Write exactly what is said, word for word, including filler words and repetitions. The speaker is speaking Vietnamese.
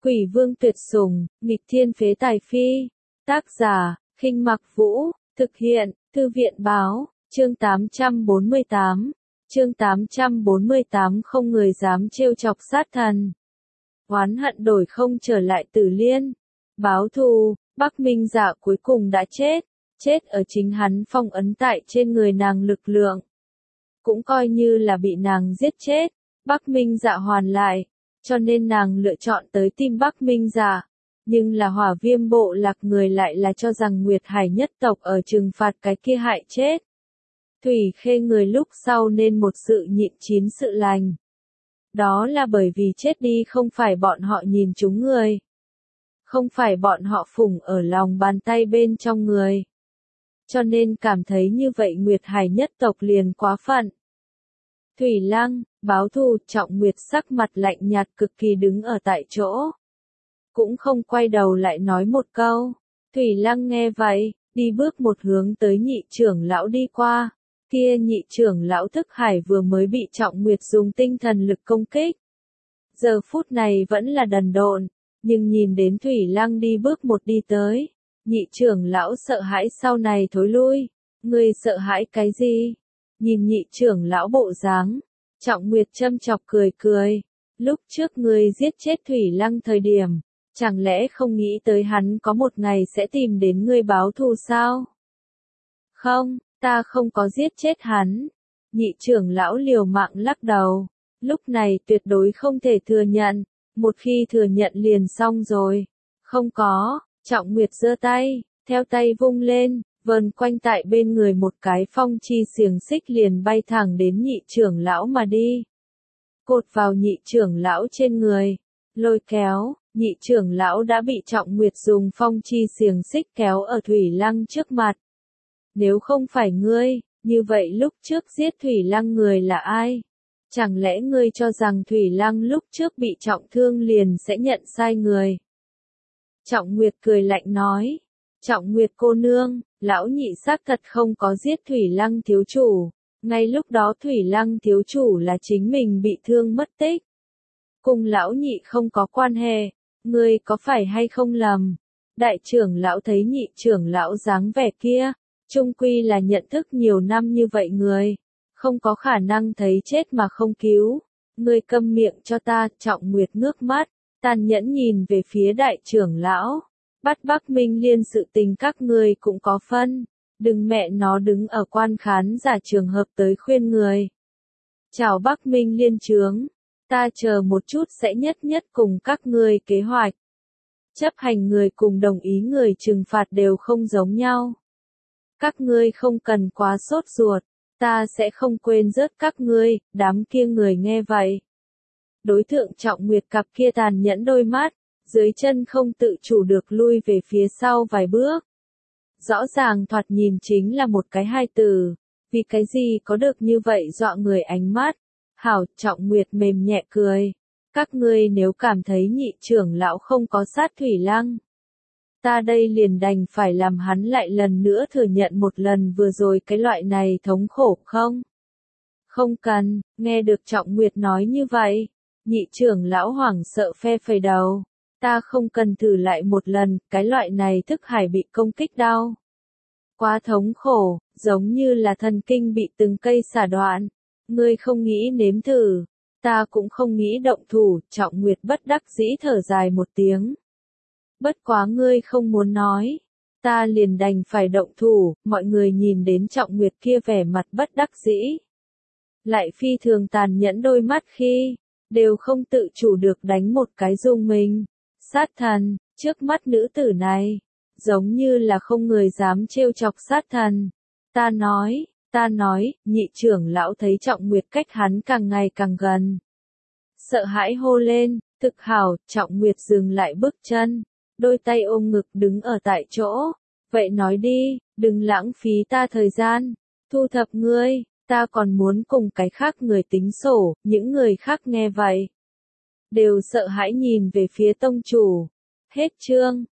Quỷ vương tuyệt sủng, nghịch thiên phế tài phi. Tác giả, Khinh Mặc Vũ, thực hiện, Thư viện báo, chương tám trăm bốn mươi tám. Chương tám trăm bốn mươi tám không người dám trêu chọc sát thần. Oán hận đổi không trở lại Tử Liên. Báo thù, Bắc Minh Dạ cuối cùng đã chết, chết ở chính hắn phong ấn tại trên người nàng lực lượng. Cũng coi như là bị nàng giết chết, Bắc Minh Dạ hoàn lại, cho nên nàng lựa chọn tới tìm Bắc Minh Dạ. Nhưng là Hỏa Viêm bộ lạc người lại là cho rằng Nguyệt Hải nhất tộc ở trừng phạt cái kia hại chết Thủy Khê người lúc sau nên một sự nhịn chín sự lành. Đó là bởi vì chết đi không phải bọn họ nhìn chúng người. Không phải bọn họ phủng ở lòng bàn tay bên trong người. Cho nên cảm thấy như vậy Nguyệt Hải nhất tộc liền quá phận. Thủy Lăng, báo thù, Trọng Nguyệt sắc mặt lạnh nhạt cực kỳ đứng ở tại chỗ. Cũng không quay đầu lại nói một câu. Thủy Lăng nghe vậy, đi bước một hướng tới nhị trưởng lão đi qua. Kia nhị trưởng lão Thức Hải vừa mới bị Trọng Nguyệt dùng tinh thần lực công kích. Giờ phút này vẫn là đần độn, nhưng nhìn đến Thủy Lăng đi bước một đi tới. Nhị trưởng lão sợ hãi sau này thối lui. Ngươi sợ hãi cái gì? Nhìn nhị trưởng lão bộ dáng, Trọng Nguyệt châm chọc cười cười. Lúc trước ngươi giết chết Thủy Lăng thời điểm, chẳng lẽ không nghĩ tới hắn có một ngày sẽ tìm đến ngươi báo thù sao? Không, ta không có giết chết hắn. Nhị trưởng lão liều mạng lắc đầu. Lúc này tuyệt đối không thể thừa nhận. Một khi thừa nhận liền xong rồi. Không có, Trọng Nguyệt giơ tay, theo tay vung lên, vờn quanh tại bên người một cái phong chi xiềng xích liền bay thẳng đến nhị trưởng lão mà đi. Cột vào nhị trưởng lão trên người, lôi kéo, nhị trưởng lão đã bị Trọng Nguyệt dùng phong chi xiềng xích kéo ở Thủy Lăng trước mặt. Nếu không phải ngươi, như vậy lúc trước giết Thủy Lăng người là ai? Chẳng lẽ ngươi cho rằng Thủy Lăng lúc trước bị trọng thương liền sẽ nhận sai người? Trọng Nguyệt cười lạnh nói. Trọng Nguyệt cô nương, lão nhị xác thật không có giết Thủy Lăng thiếu chủ. Ngay lúc đó Thủy Lăng thiếu chủ là chính mình bị thương mất tích. Cùng lão nhị không có quan hệ, ngươi có phải hay không lầm? Đại trưởng lão thấy nhị trưởng lão dáng vẻ kia, chung quy là nhận thức nhiều năm như vậy người, không có khả năng thấy chết mà không cứu. Ngươi câm miệng cho ta. Trọng Nguyệt ngước mắt, tàn nhẫn nhìn về phía đại trưởng lão. Bắt Bắc Minh Liên sự tình các ngươi cũng có phân, đừng mẹ nó đứng ở quan khán giả trường hợp tới khuyên người. Chào Bắc Minh Liên trướng, ta chờ một chút sẽ nhất nhất cùng các ngươi kế hoạch. Chấp hành người cùng đồng ý người trừng phạt đều không giống nhau. Các ngươi không cần quá sốt ruột, ta sẽ không quên rớt các ngươi. Đám kia người nghe vậy. Đối tượng Trọng Nguyệt cặp kia tàn nhẫn đôi mắt, dưới chân không tự chủ được lui về phía sau vài bước. Rõ ràng thoạt nhìn chính là một cái hai từ, vì cái gì có được như vậy dọa người ánh mắt. Hảo, Trọng Nguyệt mềm nhẹ cười. Các ngươi nếu cảm thấy nhị trưởng lão không có sát Thủy Lăng, ta đây liền đành phải làm hắn lại lần nữa thừa nhận một lần vừa rồi cái loại này thống khổ không? Không cần. Nghe được Trọng Nguyệt nói như vậy, nhị trưởng lão hoảng sợ phe phẩy đầu. Ta không cần thử lại một lần, cái loại này Thức Hải bị công kích đau. Quá thống khổ, giống như là thần kinh bị từng cây xả đoạn. Ngươi không nghĩ nếm thử, ta cũng không nghĩ động thủ. Trọng Nguyệt bất đắc dĩ thở dài một tiếng. Bất quá ngươi không muốn nói, ta liền đành phải động thủ. Mọi người nhìn đến Trọng Nguyệt kia vẻ mặt bất đắc dĩ, lại phi thường tàn nhẫn đôi mắt khi, đều không tự chủ được đánh một cái rung mình. Sát thần, trước mắt nữ tử này, giống như là không người dám trêu chọc sát thần. Ta nói, ta nói, nhị trưởng lão thấy Trọng Nguyệt cách hắn càng ngày càng gần. Sợ hãi hô lên, thực hảo. Trọng Nguyệt dừng lại bước chân, đôi tay ôm ngực đứng ở tại chỗ. Vậy nói đi, đừng lãng phí ta thời gian, thu thập ngươi, ta còn muốn cùng cái khác người tính sổ. Những người khác nghe vậy, đều sợ hãi nhìn về phía tông chủ. Hết chương.